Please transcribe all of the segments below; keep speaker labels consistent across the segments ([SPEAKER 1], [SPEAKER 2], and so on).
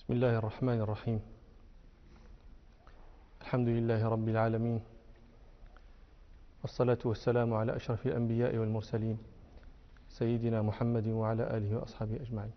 [SPEAKER 1] بسم الله الرحمن الرحيم. الحمد لله رب العالمين، والصلاة والسلام على أشرف الأنبياء والمرسلين سيدنا محمد وعلى آله وأصحابه أجمعين.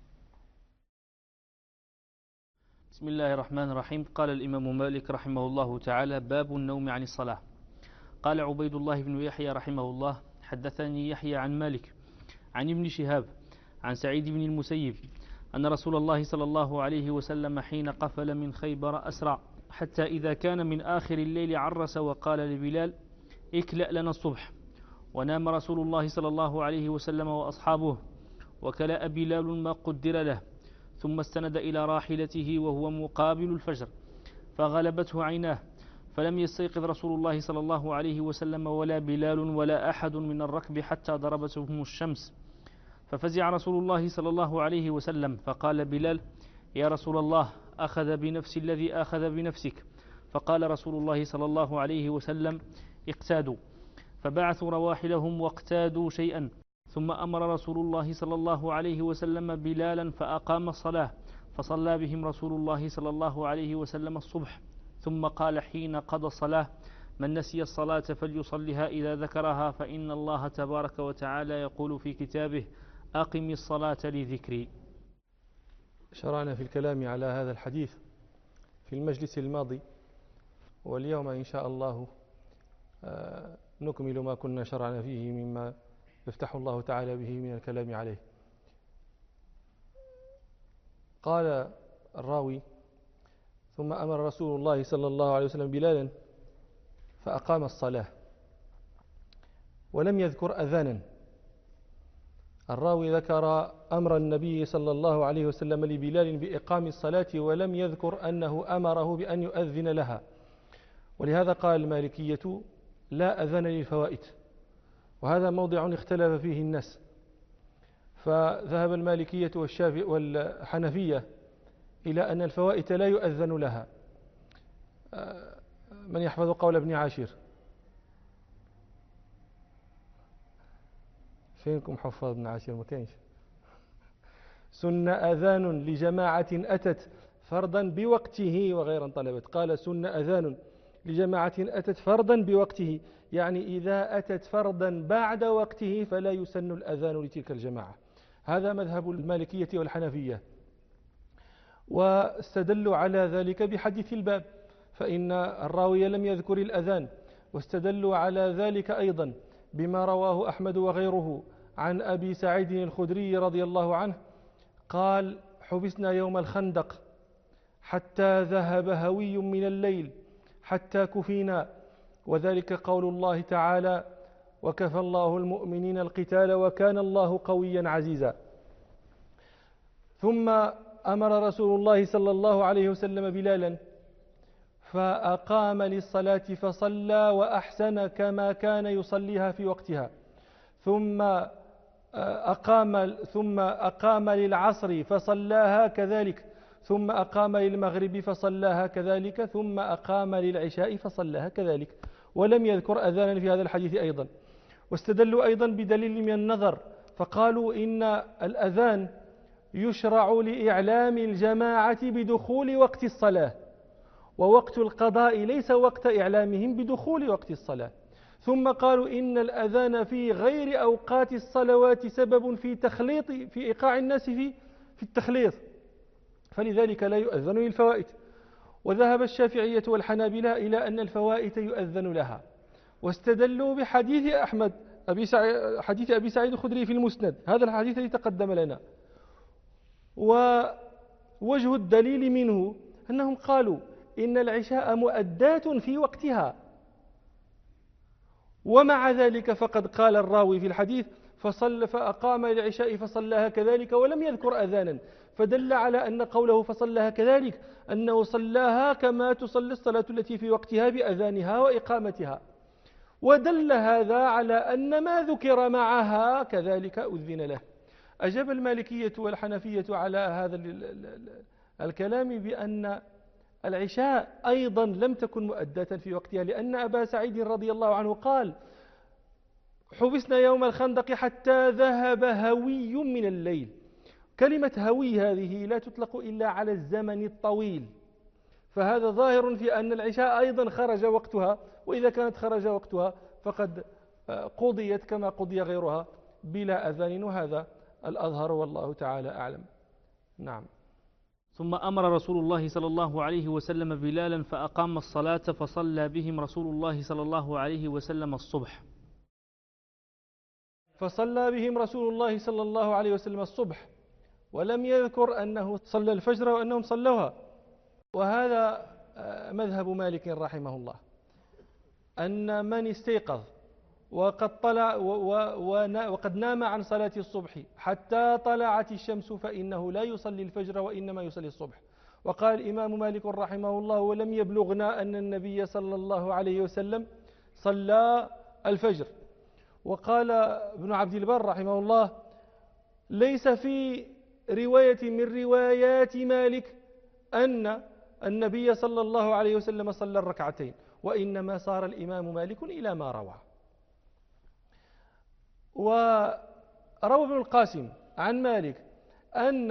[SPEAKER 2] بسم الله الرحمن الرحيم. قال الإمام مالك رحمه الله تعالى: باب النوم عن الصلاة. قال عبيد الله بن يحيى رحمه الله: حدثني يحيى عن مالك عن ابن شهاب عن سعيد بن المسيب أن رسول الله صلى الله عليه وسلم حين قفل من خيبر أسرع حتى إذا كان من آخر الليل عرس وقال لبلال: اكلأ لنا الصبح. ونام رسول الله صلى الله عليه وسلم وأصحابه، وكلأ بلال ما قدر له، ثم استند إلى راحلته وهو مقابل الفجر، فغلبته عيناه، فلم يستيقظ رسول الله صلى الله عليه وسلم ولا بلال ولا أحد من الركب حتى ضربتهم الشمس، ففزع رسول الله صلى الله عليه وسلم، فقال بلال: يا رسول الله، أخذ بنفس الذي أخذ بنفسك. فقال رسول الله صلى الله عليه وسلم: اقتادوا. فبعثوا رواحلهم واقتادوا شيئا، ثم أمر رسول الله صلى الله عليه وسلم بلالا فأقام الصلاة، فصلى بهم رسول الله صلى الله عليه وسلم الصبح، ثم قال حين قضى الصلاة: من نسي الصلاة فليصلها إذا ذكرها، فإن الله تبارك وتعالى يقول في كتابه: أقم الصلاة لذكري.
[SPEAKER 1] شرعنا في الكلام على هذا الحديث في المجلس الماضي، واليوم إن شاء الله نكمل ما كنا شرعنا فيه مما يفتح الله تعالى به من الكلام عليه. قال الراوي: ثم أمر رسول الله صلى الله عليه وسلم بلالا فأقام الصلاة، ولم يذكر أذانا. الراوي ذكر أمر النبي صلى الله عليه وسلم لبلال بإقام الصلاة، ولم يذكر أنه أمره بأن يؤذن لها، ولهذا قال المالكية: لا أذان للفوائت، وهذا موضع اختلف فيه الناس، فذهب المالكية والشافعي والحنفية إلى أن الفوائت لا يؤذن لها. من يحفظ قول ابن عاشر؟ فينكم حفاظ ابن عاشر؟ ما كانش. سن أذان لجماعة أتت فرضا بوقته وغير انطلبت. قال: سن أذان لجماعة أتت فرضا بوقته، يعني إذا أتت فرضا بعد وقته فلا يسن الأذان لتلك الجماعة. هذا مذهب المالكية والحنفية، واستدلوا على ذلك بحديث الباب، فإن الراوي لم يذكر الأذان، واستدلوا على ذلك أيضا بما رواه أحمد وغيره عن أبي سعيد الخدري رضي الله عنه قال: حبسنا يوم الخندق حتى ذهب هوي من الليل حتى كفينا، وذلك قول الله تعالى: وكفى الله المؤمنين القتال وكان الله قويا عزيزا. ثم أمر رسول الله صلى الله عليه وسلم بلالا فأقام للصلاة فصلى وأحسن كما كان يصليها في وقتها، ثم أقام للعصر فصلاها كذلك، ثم أقام للمغرب فصلاها كذلك، ثم أقام للعشاء فصلاها كذلك، ولم يذكر أذانا في هذا الحديث أيضا. واستدلوا أيضا بدليل من النظر، فقالوا إن الأذان يشرع لإعلام الجماعة بدخول وقت الصلاة، ووقت القضاء ليس وقت إعلامهم بدخول وقت الصلاة. ثم قالوا إن الأذان في غير أوقات الصلوات سبب في إيقاع الناس في التخليط، فلذلك لا يؤذن للفوائت. وذهب الشافعية والحنابلة إلى أن الفوائت يؤذن لها، واستدلوا بحديث أحمد حديث أبي سعيد الخدري في المسند، هذا الحديث الذي تقدم لنا. ووجه الدليل منه أنهم قالوا إن العشاء مؤدات في وقتها، ومع ذلك فقد قال الراوي في الحديث: فأقام العشاء فصلاها كذلك، ولم يذكر أذانا، فدل على أن قوله فصلاها كذلك أنه صلاها كما تصلي الصلاة التي في وقتها بأذانها وإقامتها، ودل هذا على أن ما ذكر معها كذلك أذن له. أجاب المالكية والحنفية على هذا الكلام بأن العشاء أيضا لم تكن مؤداة في وقتها، لأن أبا سعيد رضي الله عنه قال: حبسنا يوم الخندق حتى ذهب هوي من الليل، كلمة هوي هذه لا تطلق إلا على الزمن الطويل، فهذا ظاهر في أن العشاء أيضا خرج وقتها، وإذا كانت خرج وقتها فقد قضيت كما قضي غيرها بلا أذان، وهذا الأظهر والله تعالى أعلم. نعم.
[SPEAKER 2] ثم أمر رسول الله صلى الله عليه وسلم بلالا فأقام الصلاة فصلى بهم رسول الله صلى الله عليه وسلم الصبح.
[SPEAKER 1] فصلى بهم رسول الله صلى الله عليه وسلم الصبح، ولم يذكر أنه صلى الفجر وأنهم صلوها. وهذا مذهب مالك رحمه الله، أن من استيقظ وقد طلع وقد نام عن صلاة الصبح حتى طلعت الشمس فإنه لا يصلي الفجر وإنما يصلي الصبح. وقال الإمام مالك رحمه الله: ولم يبلغنا أن النبي صلى الله عليه وسلم صلى الفجر. وقال ابن عبد البر رحمه الله: ليس في رواية من روايات مالك أن النبي صلى الله عليه وسلم صلى الركعتين، وإنما صار الإمام مالك إلى ما روى. وروى ابن القاسم عن مالك أن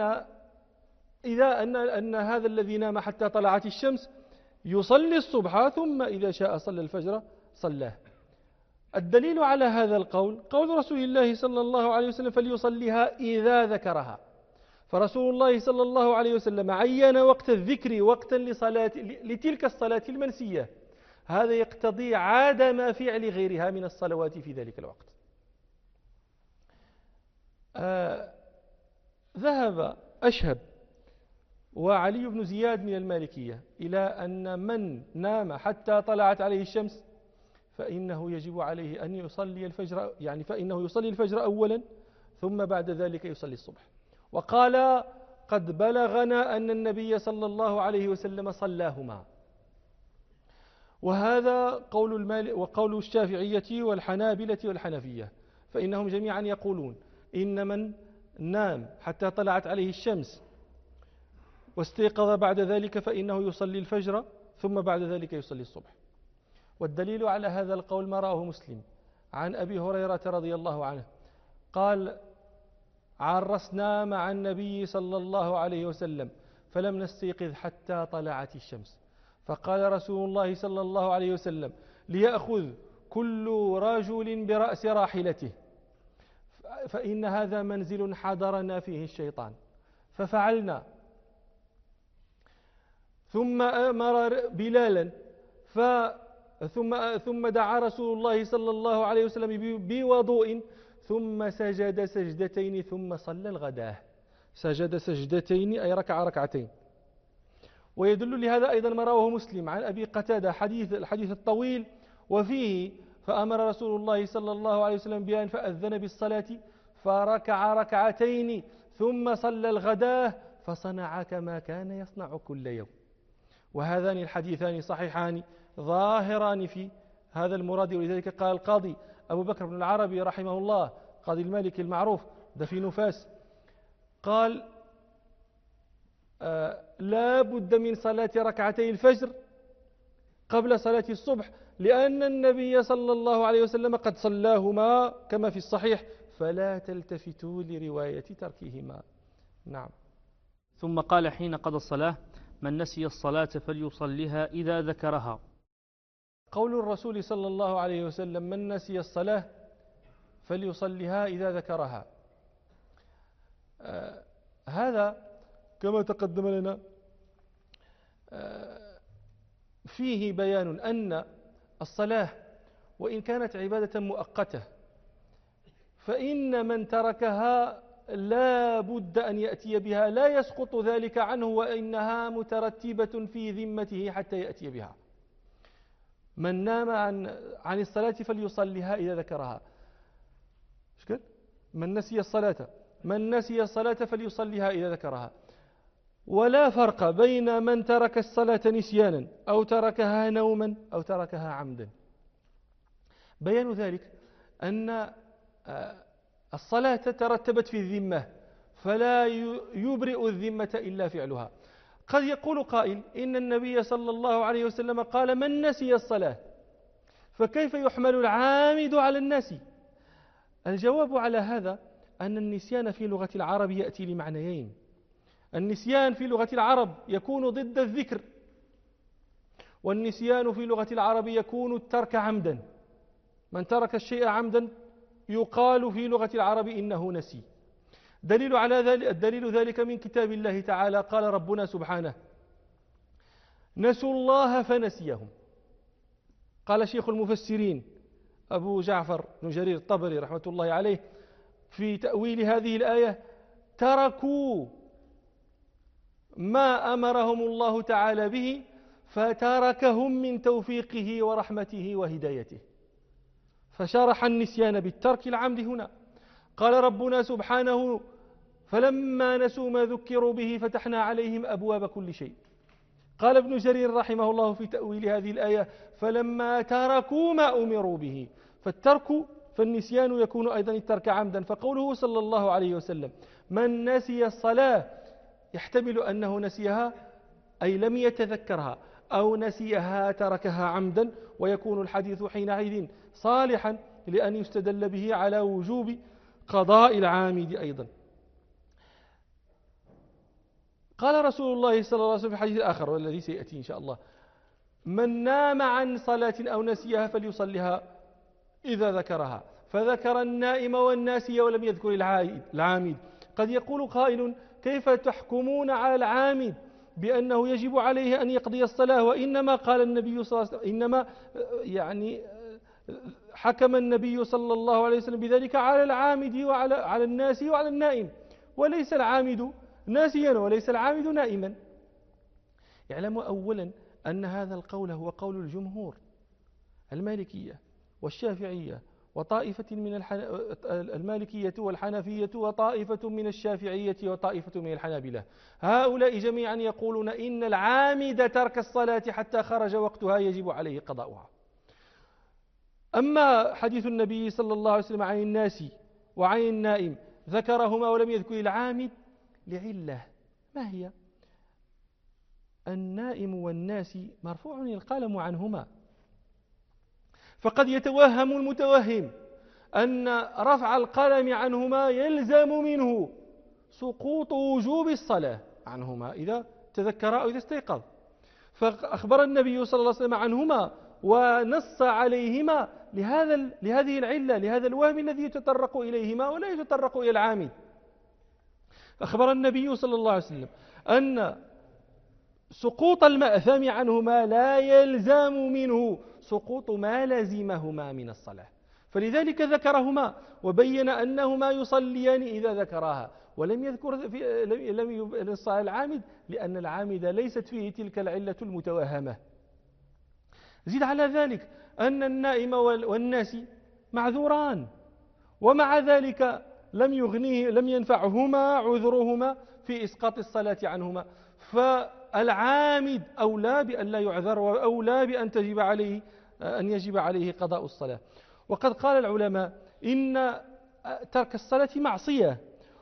[SPEAKER 1] هذا الذي نام حتى طلعت الشمس يصلي الصبح، ثم إذا شاء صلى الفجر صلاه. الدليل على هذا القول قول رسول الله صلى الله عليه وسلم: فليصليها إذا ذكرها. فرسول الله صلى الله عليه وسلم عين وقت الذكر وقتا لتلك الصلاة المنسية، هذا يقتضي عدم فعل غيرها من الصلوات في ذلك الوقت. ذهب أشهب وعلي بن زياد من المالكية إلى أن من نام حتى طلعت عليه الشمس فإنه يجب عليه أن يصلي الفجر، يعني فإنه يصلي الفجر أولا ثم بعد ذلك يصلي الصبح. وقال: قد بلغنا أن النبي صلى الله عليه وسلم صلاهما. وهذا وقول الشافعية والحنابلة والحنفية، فإنهم جميعا يقولون إن من نام حتى طلعت عليه الشمس واستيقظ بعد ذلك فإنه يصلي الفجر ثم بعد ذلك يصلي الصبح. والدليل على هذا القول ما رواه مسلم عن أبي هريرة رضي الله عنه قال: عرسنا مع النبي صلى الله عليه وسلم فلم نستيقظ حتى طلعت الشمس، فقال رسول الله صلى الله عليه وسلم: ليأخذ كل رجل برأس راحلته فإن هذا منزل حضرنا فيه الشيطان. ففعلنا، ثم أمر بلالا ثم دعا رسول الله صلى الله عليه وسلم بوضوء ثم سجد سجدتين ثم صلى الغداة. سجد سجدتين أي ركع ركعتين. ويدل لهذا أيضا ما رواه مسلم عن أبي قتادة الحديث الطويل، وفيه: فأمر رسول الله صلى الله عليه وسلم بأن فأذن بالصلاة فركع ركعتين ثم صلى الغداة فصنع كما كان يصنع كل يوم. وهذان الحديثان صحيحان ظاهران في هذا المراد. ولذلك قال القاضي أبو بكر بن العربي رحمه الله، قاضي المالكي المعروف دفين فاس، قال: لا بد من صلاة ركعتي الفجر قبل صلاة الصبح، لأن النبي صلى الله عليه وسلم قد صلاهما كما في الصحيح، فلا تلتفتوا لرواية تركهما. نعم.
[SPEAKER 2] ثم قال حين قضى الصلاة: من نسي الصلاة فليصليها إذا ذكرها.
[SPEAKER 1] قول الرسول صلى الله عليه وسلم: من نسي الصلاة فليصليها إذا ذكرها، هذا كما تقدم لنا فيه بيان أن الصلاة وإن كانت عبادة مؤقتة فإن من تركها لا بد أن يأتي بها، لا يسقط ذلك عنه، وإنها مترتبة في ذمته حتى يأتي بها. من نام عن الصلاة فليصليها إذا ذكرها. من نسي الصلاة فليصليها إذا ذكرها. ولا فرق بين من ترك الصلاة نسيانا أو تركها نوما أو تركها عمدا. بيان ذلك أن الصلاة ترتبت في الذمة، فلا يبرئ الذمة إلا فعلها. قد يقول قائل: إن النبي صلى الله عليه وسلم قال: من نسي الصلاة، فكيف يحمل العامد على الناسي؟ الجواب على هذا أن النسيان في لغة العرب يأتي لمعنيين. النسيان في لغة العرب يكون ضد الذكر، والنسيان في لغة العرب يكون الترك عمدا. من ترك الشيء عمدا يقال في لغة العرب إنه نسي. الدليل ذلك من كتاب الله تعالى. قال ربنا سبحانه: نسوا الله فنسيهم. قال شيخ المفسرين أبو جعفر بن جرير الطبري رحمة الله عليه في تأويل هذه الآية: تركوا ما أمرهم الله تعالى به فتركهم من توفيقه ورحمته وهدايته. فشرح النسيان بالترك العمد هنا. قال ربنا سبحانه: فلما نسوا ما ذكروا به فتحنا عليهم أبواب كل شيء. قال ابن جرير رحمه الله في تأويل هذه الآية: فلما تركوا ما أمروا به. فالنسيان يكون أيضا الترك عمدا. فقوله صلى الله عليه وسلم: من نسي الصلاة، يحتمل أنه نسيها أي لم يتذكرها، أو نسيها تركها عمدا، ويكون الحديث حينئذ صالحا لأن يستدل به على وجوب قضاء العامد أيضا. قال رسول الله صلى الله عليه وسلم في الحديث الآخر والذي سيأتي إن شاء الله: من نام عن صلاة أو نسيها فليصلها إذا ذكرها. فذكر النائم والناسي ولم يذكر العامد. قد يقول قائل: كيف تحكمون على العامد بأنه يجب عليه أن يقضي الصلاة، وإنما قال النبي صلى الله عليه وسلم، إنما حكم النبي صلى الله عليه وسلم بذلك على العامد وعلى الناسي وعلى النائم، وليس العامد ناسيا وليس العامد نائما. اعلموا أولا أن هذا القول هو قول الجمهور، المالكية والشافعية وطائفة من المالكية والحنفية وطائفة من الشافعية وطائفة من الحنابلة. هؤلاء جميعا يقولون إن العامد ترك الصلاة حتى خرج وقتها يجب عليه قضاؤها. أما حديث النبي صلى الله عليه وسلم عن الناس وعن النائم ذكرهما ولم يذكر العامد لعلة، ما هي؟ النائم والناس مرفوع القلم عنهما، فقد يتوهم المتوهم أن رفع القلم عنهما يلزم منه سقوط وجوب الصلاة عنهما إذا تذكر أو إذا استيقظ. فأخبر النبي صلى الله عليه وسلم عنهما ونص عليهما لهذه العلة، لهذا الوهم الذي يتطرق إليهما ولا يتطرق إلى العامد. أخبر النبي صلى الله عليه وسلم أن سقوط المأثم عنهما لا يلزم منه سقوط ما لزمهما من الصلاة، فلذلك ذكرهما وبين أنهما يصليان إذا ذكراها، ولم يذكر لم ينص على العامد لأن العامد ليست فيه تلك العلة المتوهمة. زيد على ذلك أن النائم والناس معذوران، ومع ذلك لم ينفعهما عذرهما في إسقاط الصلاة عنهما. فالعامد أولى بأن لا يعذر وأولى بأن يجب عليه قضاء الصلاة. وقد قال العلماء إن ترك الصلاة معصية،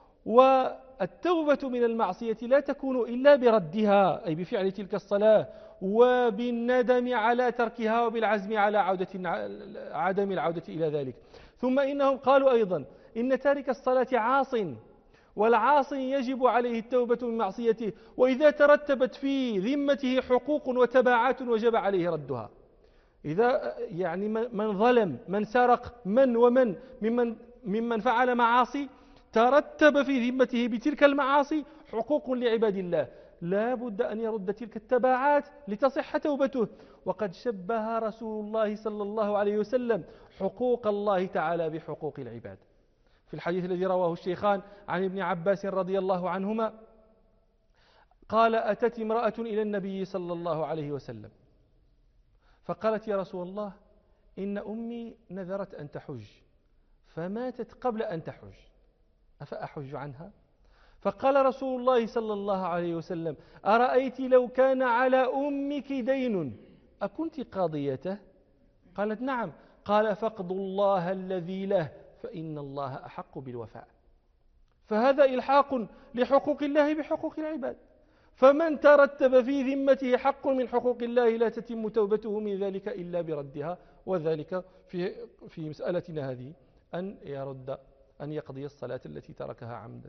[SPEAKER 1] والتوبة من المعصية لا تكون إلا بردها أي بفعل تلك الصلاة وبالندم على تركها وبالعزم على عدم العودة إلى ذلك. ثم إنهم قالوا أيضا إن تارك الصلاة عاصٍ، والعاصي يجب عليه التوبة من معصيته، وإذا ترتبت في ذمته حقوق وتبعات وجب عليه ردها. إذا يعني من ظلم، من سرق، ومن ممن فعل معاصي ترتب في ذمته بتلك المعاصي حقوق لعباد الله، لا بد أن يرد تلك التبعات لتصح توبته. وقد شبه رسول الله صلى الله عليه وسلم حقوق الله تعالى بحقوق العباد في الحديث الذي رواه الشيخان عن ابن عباس رضي الله عنهما قال: أتت امرأة إلى النبي صلى الله عليه وسلم فقالت: يا رسول الله، إن أمي نذرت أن تحج فماتت قبل أن تحج، أفأحج عنها؟ فقال رسول الله صلى الله عليه وسلم: أرأيت لو كان على أمك دين أكنت قاضيته؟ قالت: نعم. قال: فاقضوا الله الذي له فإن الله أحق بالوفاء. فهذا إلحاق لحقوق الله بحقوق العباد، فمن ترتب في ذمته حق من حقوق الله لا تتم توبته من ذلك إلا بردها، وذلك في مسألتنا هذه أن يرد أن يقضي الصلاة التي تركها عمدا.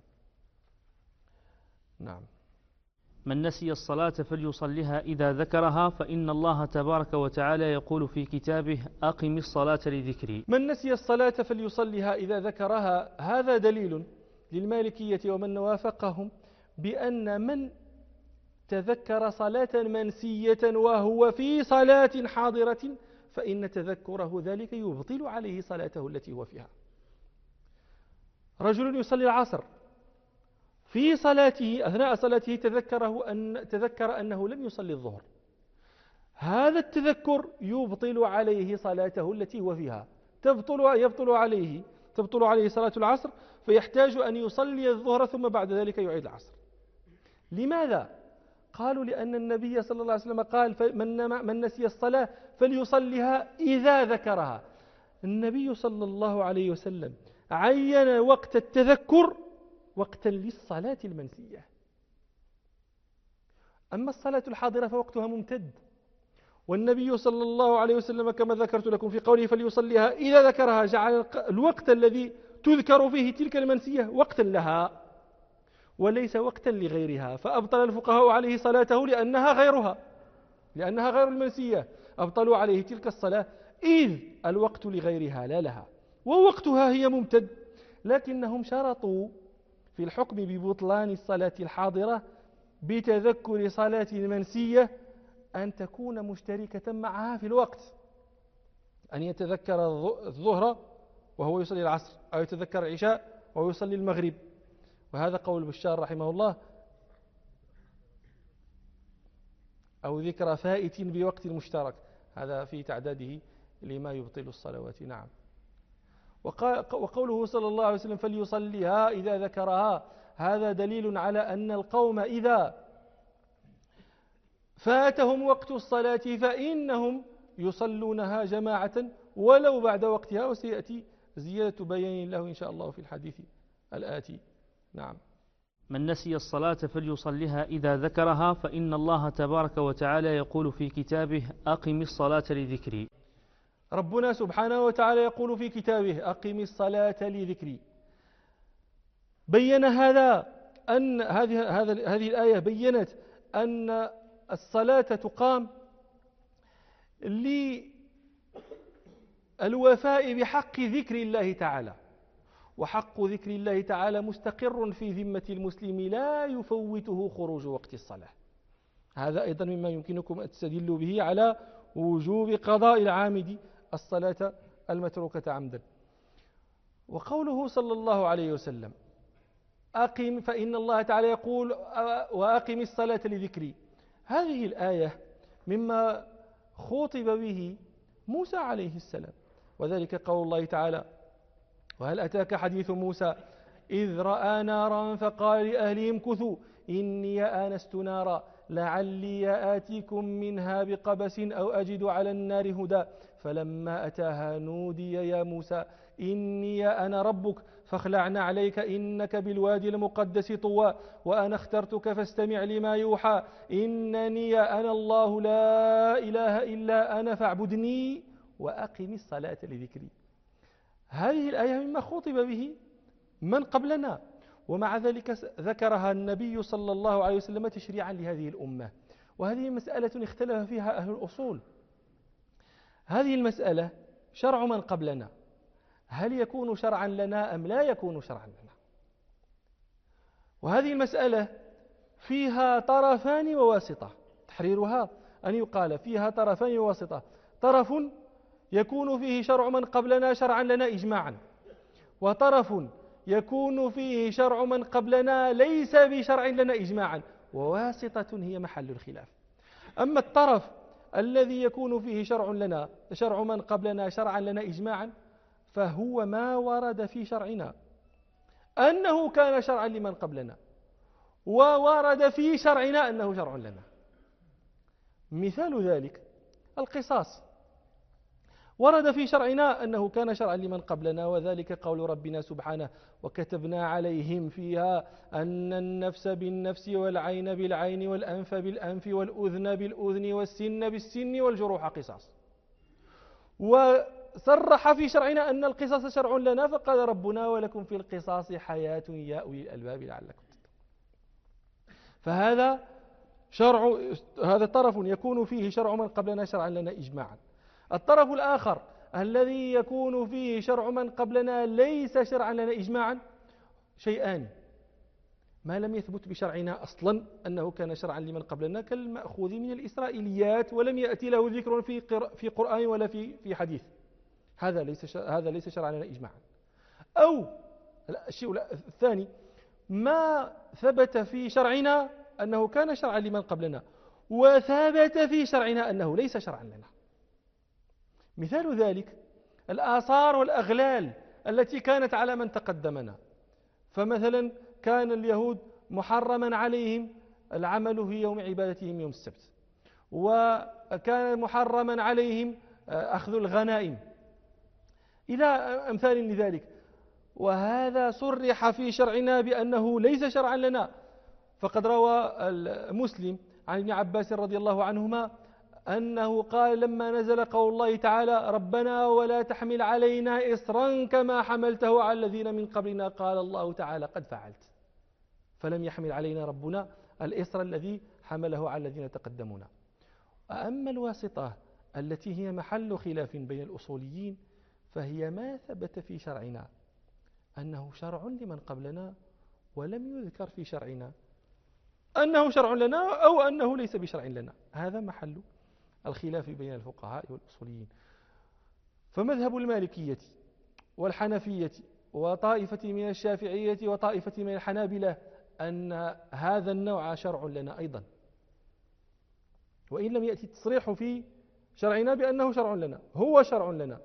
[SPEAKER 1] نعم.
[SPEAKER 2] من نسي الصلاة فليصلها إذا ذكرها فإن الله تبارك وتعالى يقول في كتابه أقم الصلاة لذكري.
[SPEAKER 1] من نسي الصلاة فليصلها إذا ذكرها، هذا دليل للمالكية ومن وافقهم بأن من تذكر صلاة منسية وهو في صلاة حاضرة فإن تذكره ذلك يبطل عليه صلاته التي هو فيها. رجل يصلي العصر في صلاته، أثناء صلاته تذكر أنه لم يصلي الظهر، هذا التذكر يبطل عليه صلاته التي هو فيها، تبطل عليه صلاة العصر، فيحتاج أن يصلي الظهر ثم بعد ذلك يعيد العصر. لماذا؟ قالوا لأن النبي صلى الله عليه وسلم قال من نسي الصلاة فليصليها إذا ذكرها. النبي صلى الله عليه وسلم عين وقت التذكر وقتا للصلاة المنسية. أما الصلاة الحاضرة فوقتها ممتد، والنبي صلى الله عليه وسلم كما ذكرت لكم في قوله فليصليها إذا ذكرها جعل الوقت الذي تذكر فيه تلك المنسية وقتا لها وليس وقتا لغيرها، فأبطل الفقهاء عليه صلاته لأنها غير المنسية، أبطلوا عليه تلك الصلاة إذ الوقت لغيرها لا لها ووقتها هي ممتد. لكنهم شرطوا في الحكم ببطلان الصلاة الحاضرة بتذكر صلاة المنسية أن تكون مشتركة معها في الوقت، أن يتذكر الظهر وهو يصلي العصر، أو يتذكر العشاء وهو يصلي المغرب. وهذا قول بشار رحمه الله، أو ذكر فائت بوقت مشترك، هذا في تعداده لما يبطل الصلوات. نعم. وقوله صلى الله عليه وسلم فليصليها إذا ذكرها، هذا دليل على أن القوم إذا فاتهم وقت الصلاة فإنهم يصلونها جماعة ولو بعد وقتها، وسيأتي زيادة بيان له إن شاء الله في الحديث الآتي. نعم.
[SPEAKER 2] من نسي الصلاة فليصليها إذا ذكرها فإن الله تبارك وتعالى يقول في كتابه أقم الصلاة لذكري.
[SPEAKER 1] ربنا سبحانه وتعالى يقول في كتابه أقم الصلاة لذكري. بين هذا أن هذه الآية بيّنت أن الصلاة تقام للوفاء بحق ذكر الله تعالى، وحق ذكر الله تعالى مستقر في ذمة المسلم لا يفوته خروج وقت الصلاة. هذا أيضا مما يمكنكم أن تستدلوا به على وجوب قضاء العامد الصلاة المتروكة عمدا. وقوله صلى الله عليه وسلم أقم، فإن الله تعالى يقول وأقم الصلاة لذكري، هذه الآية مما خوطب به موسى عليه السلام، وذلك قول الله تعالى وهل أتاك حديث موسى إذ رأى نارا فقال لأهلهم كثوا إني آنست نارا لعلي آتيكم منها بقبس أو أجد على النار هدى فلما أتاها نودي يا موسى إني أنا ربك فاخلعن عليك إنك بالوادي المقدس طوى وأنا اخترتك فاستمع لما يوحى إنني أنا الله لا إله إلا أنا فاعبدني وأقم الصلاة لذكري. هذه الآية مما خطب به من قبلنا، ومع ذلك ذكرها النبي صلى الله عليه وسلم تشريعا لهذه الأمة. وهذه مسألة اختلف فيها أهل الأصول. هذه المسألة شرع من قبلنا، هل يكون شرعا لنا أم لا يكون شرعا لنا؟ وهذه المسألة فيها طرفان وواسطة، تحريرها أن يقال فيها طرفان وواسطة، طرف يكون فيه شرع من قبلنا شرعا لنا إجماعا، وطرف يكون فيه شرع من قبلنا ليس بشرع لنا إجماعا، وواسطة هي محل الخلاف. أما الطرف الذي يكون فيه شرع من قبلنا شرعا لنا إجماعا فهو ما ورد في شرعنا أنه كان شرعا لمن قبلنا، وورد في شرعنا أنه شرع لنا. مثال ذلك القصاص، ورد في شرعنا أنه كان شرعا لمن قبلنا، وذلك قول ربنا سبحانه وكتبنا عليهم فيها أن النفس بالنفس والعين بالعين والأنف بالأنف والأذن بالأذن والسن بالسن والجروح قصاص. صرح في شرعنا أن القصاص شرع لنا، فقال ربنا ولكم في القصاص حياة يا أولي الألباب لعلكم تتقون. فهذا شرع، هذا طرف يكون فيه شرع من قبلنا شرعا لنا إجماعا. الطرف الآخر الذي يكون فيه شرع من قبلنا ليس شرعا لنا إجماعا شيئان: ما لم يثبت بشرعنا أصلا أنه كان شرعا لمن قبلنا كالمأخوذ من الإسرائيليات ولم يأتي له ذكر في قرآن ولا في حديث، هذا ليس شرعا لنا إجماعا. أو الشيء الثاني: ما ثبت في شرعنا أنه كان شرعا لمن قبلنا وثبت في شرعنا أنه ليس شرعا لنا. مثال ذلك الآثار والأغلال التي كانت على من تقدمنا. فمثلا كان اليهود محرما عليهم العمل في يوم عبادتهم يوم السبت، وكان محرما عليهم أخذ الغنائم إلى أمثال لذلك، وهذا صرح في شرعنا بأنه ليس شرعا لنا. فقد روى مسلم عن ابن عباس رضي الله عنهما أنه قال لما نزل قول الله تعالى ربنا ولا تحمل علينا إصرا كما حملته على الذين من قبلنا، قال الله تعالى قد فعلت، فلم يحمل علينا ربنا الإصر الذي حمله على الذين تقدمونا. أما الواسطة التي هي محل خلاف بين الأصوليين فهي ما ثبت في شرعنا أنه شرع لمن قبلنا ولم يذكر في شرعنا أنه شرع لنا أو أنه ليس بشرع لنا، هذا محل الخلاف بين الفقهاء والأصوليين. فمذهب المالكية والحنفية وطائفة من الشافعية وطائفة من الحنابلة أن هذا النوع شرع لنا أيضا، وإن لم يأتي التصريح في شرعنا بأنه شرع لنا، هو شرع لنا.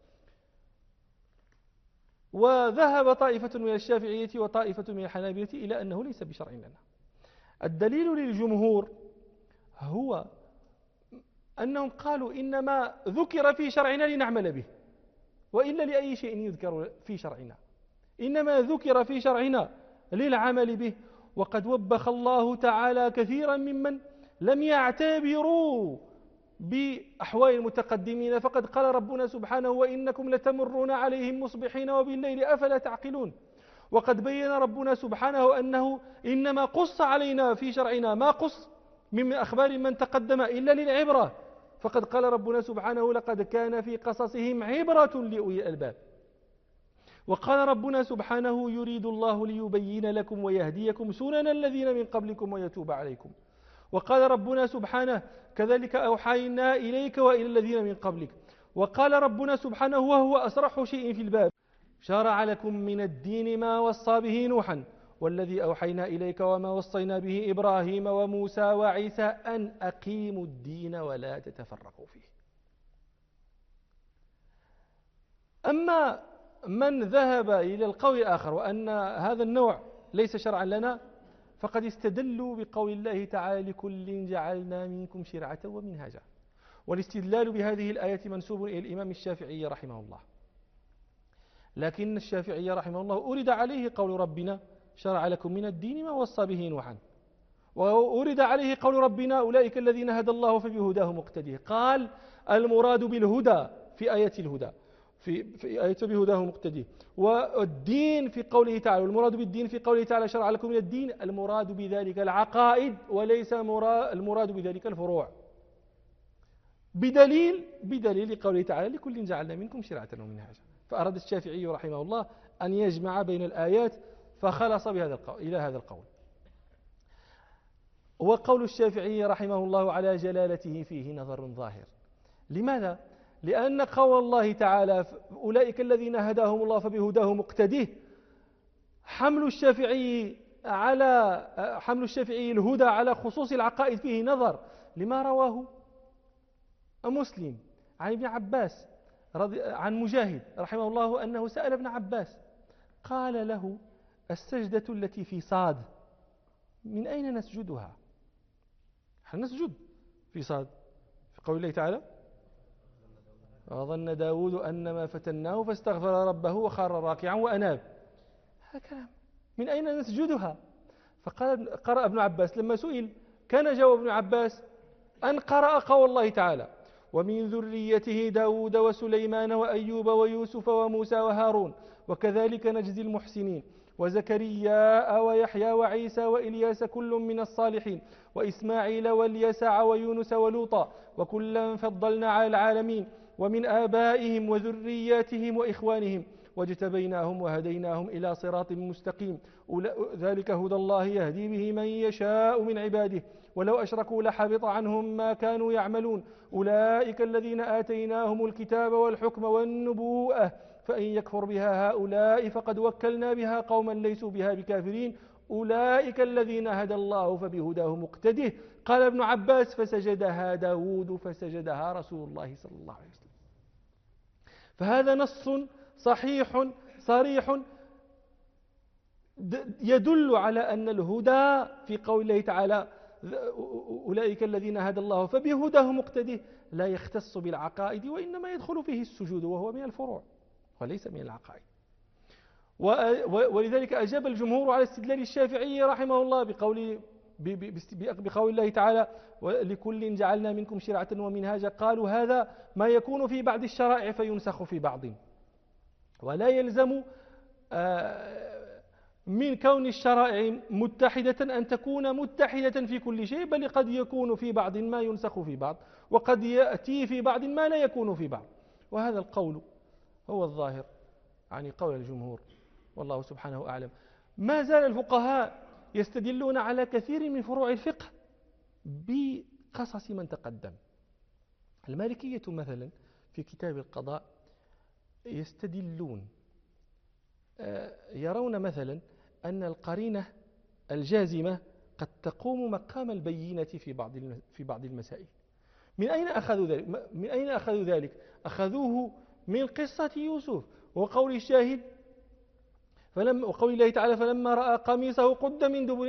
[SPEAKER 1] وذهب طائفة من الشافعية وطائفة من الحنابلة إلى أنه ليس بشرع لنا. الدليل للجمهور هو أنهم قالوا إنما ذكر في شرعنا لنعمل به، وإلا لأي شيء يذكر في شرعنا، إنما ذكر في شرعنا للعمل به. وقد وبخ الله تعالى كثيرا ممن لم يعتبروا بأحوال المتقدمين، فقد قال ربنا سبحانه وإنكم لتمرون عليهم مصبحين وبالليل أفلا تعقلون. وقد بين ربنا سبحانه أنه إنما قص علينا في شرعنا ما قص من أخبار من تقدم إلا للعبرة، فقد قال ربنا سبحانه لقد كان في قصصهم عبرة لأولي الألباب. وقال ربنا سبحانه يريد الله ليبين لكم ويهديكم سنن الذين من قبلكم ويتوب عليكم. وقال ربنا سبحانه كذلك أوحينا إليك وإلى الذين من قبلك. وقال ربنا سبحانه وهو أصرح شيء في الباب شرع لكم من الدين ما وصى به نوحا والذي أوحينا إليك وما وصينا به إبراهيم وموسى وعيسى أن أقيموا الدين ولا تتفرقوا فيه. أما من ذهب إلى القول الآخر وأن هذا النوع ليس شرعا لنا فقد استدلوا بقول الله تعالى لكل جعلنا منكم شرعة ومنهاجا، والاستدلال بهذه الآية منسوب إلى الإمام الشافعي رحمه الله. لكن الشافعي رحمه الله أرد عليه قول ربنا شرع لكم من الدين ما وصى به نوحا، وأرد عليه قول ربنا أولئك الذين هدى الله فبهداه مقتديه. قال المراد بالهدى في آية الهدى في آية بهداه مقتديه، والدين في قوله تعالى، والمراد بالدين في قوله تعالى شرع لكم من الدين المراد بذلك العقائد وليس المراد بذلك الفروع، بدليل قوله تعالى لكل جعلنا منكم شرعة ومنهاجا. فأراد الشافعي رحمه الله أن يجمع بين الآيات فخلص إلى هذا القول. وقول الشافعي رحمه الله على جلالته فيه نظر ظاهر. لماذا؟ لأن قول الله تعالى أولئك الذين هداهم الله فبهداه مقتديه حمل الشافعي الهدى على خصوص العقائد فيه نظر، لما رواه مسلم عن ابن عباس عن مجاهد رحمه الله أنه سأل ابن عباس قال له السجدة التي في صاد من أين نسجدها؟ هل نسجد في صاد في قول الله تعالى وظن داود أنما فتناه فاستغفر ربه وخر راكعا وأناب، هذا كلام من أين نسجدها؟ قرأ ابن عباس لما سئل كان جواب ابن عباس أن قرأ قول الله تعالى ومن ذريته داود وسليمان وأيوب ويوسف وموسى وهارون وكذلك نجزي المحسنين وزكريا ويحيى وعيسى وإلياس كل من الصالحين وإسماعيل واليسع ويونس ولوطا وكلا فضلنا على العالمين ومن آبائهم وذرياتهم وإخوانهم واجتبيناهم وهديناهم إلى صراط مستقيم ذلك هدى الله يهدي به من يشاء من عباده ولو أشركوا لحبط عنهم ما كانوا يعملون أولئك الذين آتيناهم الكتاب والحكم والنبوءة فإن يكفر بها هؤلاء فقد وكلنا بها قوما ليسوا بها بكافرين أولئك الذين هدى الله فبهداه مقتده. قال ابن عباس فسجدها داود فسجدها رسول الله صلى الله عليه وسلم. فهذا نص صحيح صريح يدل على أن الهدى في قول الله تعالى أولئك الذين هدى الله فبهداه مقتده لا يختص بالعقائد وإنما يدخل فيه السجود وهو من الفروع وليس من العقائد. ولذلك أجاب الجمهور على استدلال الشافعي رحمه الله بقول الله تعالى لكل جعلنا منكم شرعة ومنهاجا قالوا هذا ما يكون في بعض الشرائع فينسخ في بعض ولا يلزم من كون الشرائع متحدة أن تكون متحدة في كل شيء بل قد يكون في بعض ما ينسخ في بعض وقد يأتي في بعض ما لا يكون في بعض وهذا القول هو الظاهر عن قول الجمهور والله سبحانه أعلم. ما زال الفقهاء يستدلون على كثير من فروع الفقه بقصص من تقدم. المالكية مثلا في كتاب القضاء يستدلون يرون مثلا أن القرينة الجازمة قد تقوم مقام البينة في بعض المسائل. من أين أخذوا ذلك؟ أخذوه من قصة يوسف وقول الشاهد وقول الله تعالى فلما رأى قميصه قد من دبر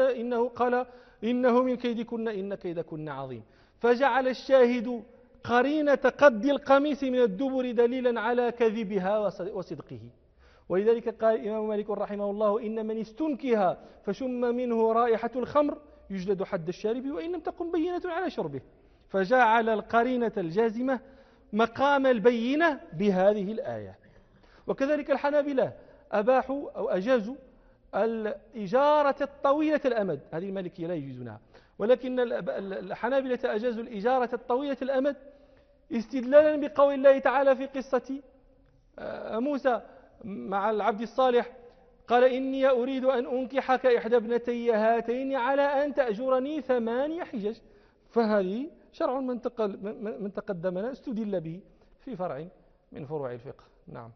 [SPEAKER 1] قال إنه من كيدكن إن كيدكن عظيم. فجعل الشاهد قرينة قد القميص من الدبر دليلا على كذبها وصدقه. ولذلك قال الإمام مالك رحمه الله إن من استنكها فشم منه رائحة الخمر يجلد حد الشارب وإن لم تقم بينة على شربه. فجعل القرينة الجازمة مقام البينة بهذه الآية. وكذلك الحنابلة أباحوا أو أجازوا الإجارة الطويلة الأمد، هذه المالكية لا يجوزونها، ولكن الحنابلة أجازوا الإجارة الطويلة الأمد استدلالا بقول الله تعالى في قصة موسى مع العبد الصالح قال إني أريد أن أنكحك إحدى ابنتي هاتين على أن تأجرني 8 حجج. فهذه شرع من تقدمنا استدل به في فرع من فروع الفقه. نعم.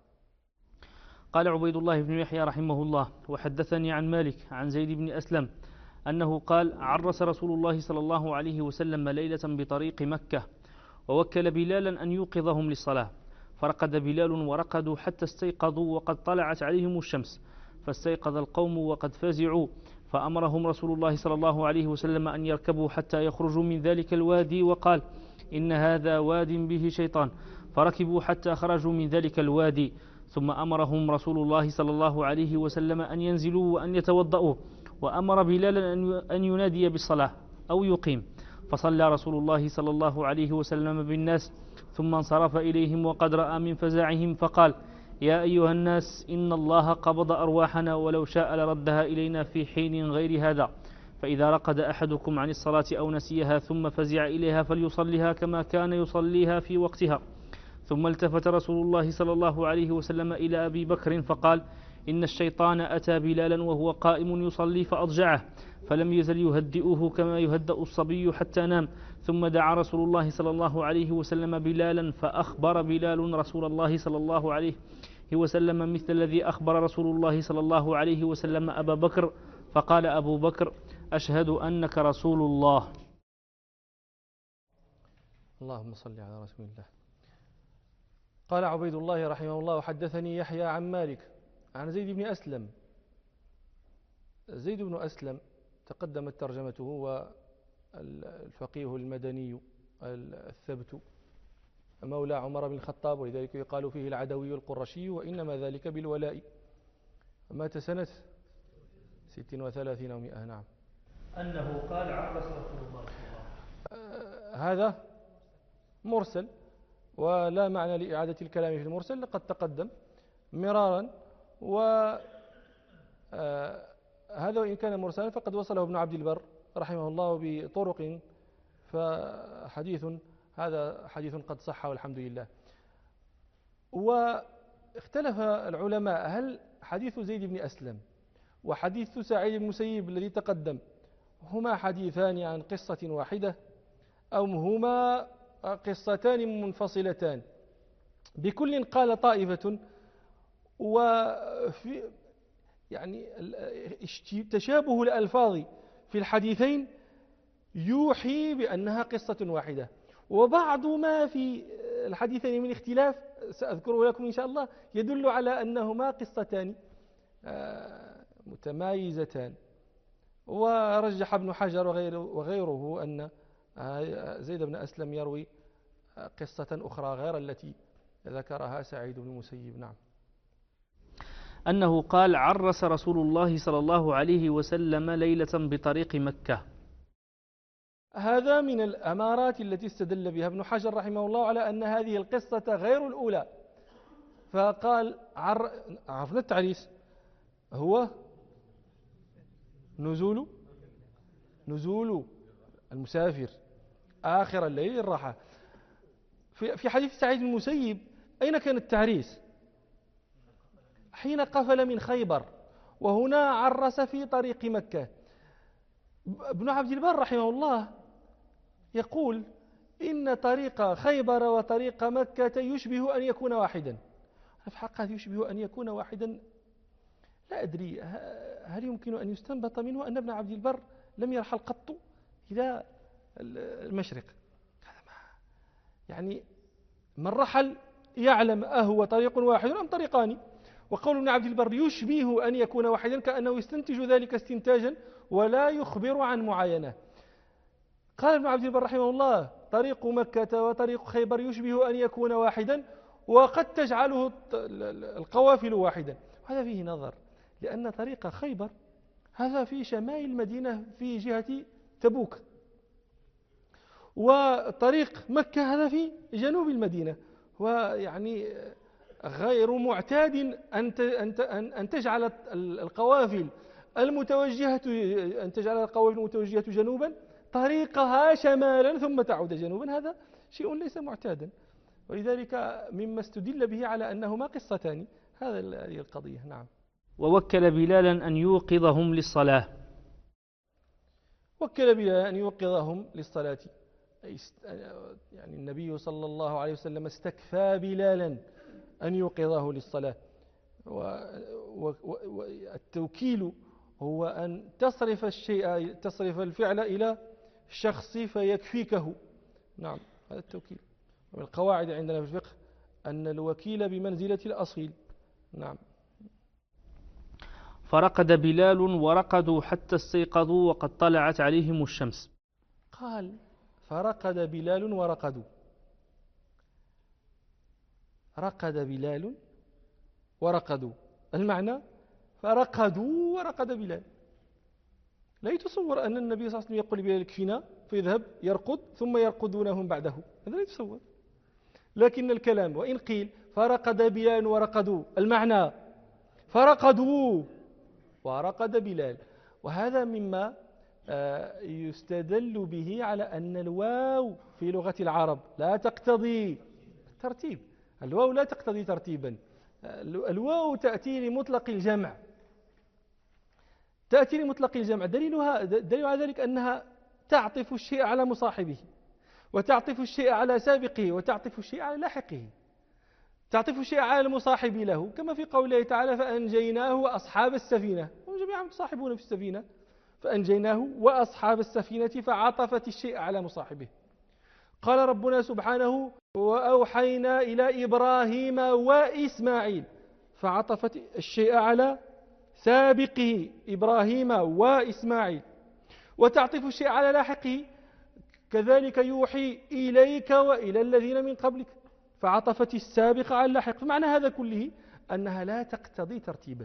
[SPEAKER 2] قال عبيد الله بن يحيى رحمه الله وحدثني عن مالك عن زيد بن أسلم أنه قال عرس رسول الله صلى الله عليه وسلم ليلة بطريق مكة ووكل بلالا أن يوقظهم للصلاة فرقد بلال ورقدوا حتى استيقظوا وقد طلعت عليهم الشمس فاستيقظ القوم وقد فزعوا فأمرهم رسول الله صلى الله عليه وسلم أن يركبوا حتى يخرجوا من ذلك الوادي وقال إن هذا واد به شيطان فركبوا حتى خرجوا من ذلك الوادي ثم أمرهم رسول الله صلى الله عليه وسلم أن ينزلوا وأن يتوضأوا وأمر بلالا أن ينادي بالصلاة أو يقيم فصلى رسول الله صلى الله عليه وسلم بالناس ثم انصرف إليهم وقد رأى من فزعهم فقال يا أيها الناس إن الله قبض أرواحنا ولو شاء لردها إلينا في حين غير هذا فإذا رقد أحدكم عن الصلاة أو نسيها ثم فزع إليها فليصليها كما كان يصليها في وقتها. ثم التفت رسول الله صلى الله عليه وسلم إلى أبي بكر فقال إن الشيطان أتى بلالا وهو قائم يصلي فأضجعه فلم يزل يهدئه كما يهدأ الصبي حتى نام ثم دعا رسول الله صلى الله عليه وسلم بلالا فأخبر بلال رسول الله صلى الله عليه وسلم مثل الذي أخبر رسول الله صلى الله عليه وسلم أبا بكر فقال أبو بكر أشهد أنك رسول الله.
[SPEAKER 1] اللهم صل على رسول الله. قال عبيد الله رحمه الله وحدثني يحيى عن مالك عن زيد بن أسلم. زيد بن أسلم تقدمت ترجمته والفقيه المدني الثبت مولى عمر بن الخطاب ولذلك يقال فيه العدوي القرشي وإنما ذلك بالولاء. مات سنة 36 و100. نعم.
[SPEAKER 2] أنه قال عرس رسول الله
[SPEAKER 1] هذا مرسل، ولا معنى لإعادة الكلام في المرسل، لقد تقدم مرارا. وهذا وإن كان مرسلا فقد وصله ابن عبد البر رحمه الله بطرق، فحديث هذا حديث قد صح والحمد لله. واختلف العلماء هل حديث زيد بن أسلم وحديث سعيد بن المسيب الذي تقدم هما حديثان عن قصة واحدة أو هما قصتان منفصلتان. بكل قال طائفة، وفي يعني تشابه الألفاظ في الحديثين يوحي بأنها قصة واحدة، وبعض ما في الحديثين من اختلاف سأذكره لكم إن شاء الله يدل على أنهما قصتان متمايزتان. ورجح ابن حجر وغيره أن زيد بن أسلم يروي قصة أخرى غير التي ذكرها سعيد بن المسيب. نعم.
[SPEAKER 2] أنه قال: عرس رسول الله صلى الله عليه وسلم ليلة بطريق مكة.
[SPEAKER 1] هذا من الأمارات التي استدل بها ابن حجر رحمه الله على أن هذه القصة غير الأولى، فقال عرفنا التعريس هو نزول المسافر آخر الليل الراحة. في حديث سعيد بن المسيب أين كان التعريس؟ حين قفل من خيبر، وهنا عرس في طريق مكة. ابن عبد البر رحمه الله يقول إن طريق خيبر وطريق مكة يشبه أن يكون واحدا. في حقه يشبه أن يكون واحدا، لا أدري هل يمكن أن يستنبط منه أن ابن عبد البر لم يرحل قط إلى المشرق؟ يعني من رحل يعلم أهو طريق واحد أم طريقان. وقول ابن عبد البر يشبه أن يكون واحدا كأنه يستنتج ذلك استنتاجا ولا يخبر عن معاينة. قال ابن عبد البر رحمه الله: طريق مكة وطريق خيبر يشبه أن يكون واحدا، وقد تجعله القوافل واحدا. وهذا فيه نظر، لأن طريق خيبر هذا في شمال المدينة في جهة تبوك، وطريق مكة هذا في جنوب المدينة. ويعني غير معتاد أن تجعل القوافل المتوجهة جنوبا طريقها شمالا ثم تعود جنوبا، هذا شيء ليس معتادا. ولذلك مما استدل به على أنهما قصتان هذه القضية. نعم.
[SPEAKER 2] ووكل بلالا أن يوقظهم للصلاة.
[SPEAKER 1] وكل بلالا أن يوقظهم للصلاة، يعني النبي صلى الله عليه وسلم استكفى بلالا أن يوقظه للصلاة. والتوكيل هو أن تصرف الفعل إلى الشخص فيكفيكه. نعم، هذا التوكيل. ومن القواعد عندنا في الفقه أن الوكيل بمنزلة الأصيل. نعم.
[SPEAKER 2] فرقد بلال ورقدوا حتى استيقظوا وقد طلعت عليهم الشمس.
[SPEAKER 1] قال: فرقد بلال ورقدوا. رقد بلال ورقدوا، المعنى فرقدوا ورقد بلال. لا يتصور أن النبي صلى الله عليه وسلم يقول لبلال: اكفنا، فيذهب يرقد ثم يرقدونهم بعده، هذا لا يتصور. لكن الكلام وإن قيل فرقد بلال ورقدوا، المعنى فرقدوا ورقد بلال. وهذا مما يستدل به على أن الواو في لغة العرب لا تقتضي ترتيب. الواو لا تقتضي ترتيبا، الواو تأتي لمطلق الجمع، دليل على ذلك أنها تعطف الشيء على مصاحبه، وتعطف الشيء على سابقه، وتعطف الشيء على لاحقه، تعطف الشيء على المصاحب له، كما في قوله تعالى: فأنجيناه وأصحاب السفينة، هم جميعا مصاحبون في السفينة، فأنجيناه وأصحاب السفينة، فعطفت الشيء على مصاحبه. قال ربنا سبحانه: وأوحينا إلى إبراهيم وإسماعيل، فعطفت الشيء على سابقه إبراهيم وإسماعيل. وتعطف الشيء على لاحقه، كذلك يوحي إليك وإلى الذين من قبلك، فعطفت السابق على اللاحق. فمعنى هذا كله أنها لا تقتضي ترتيبا.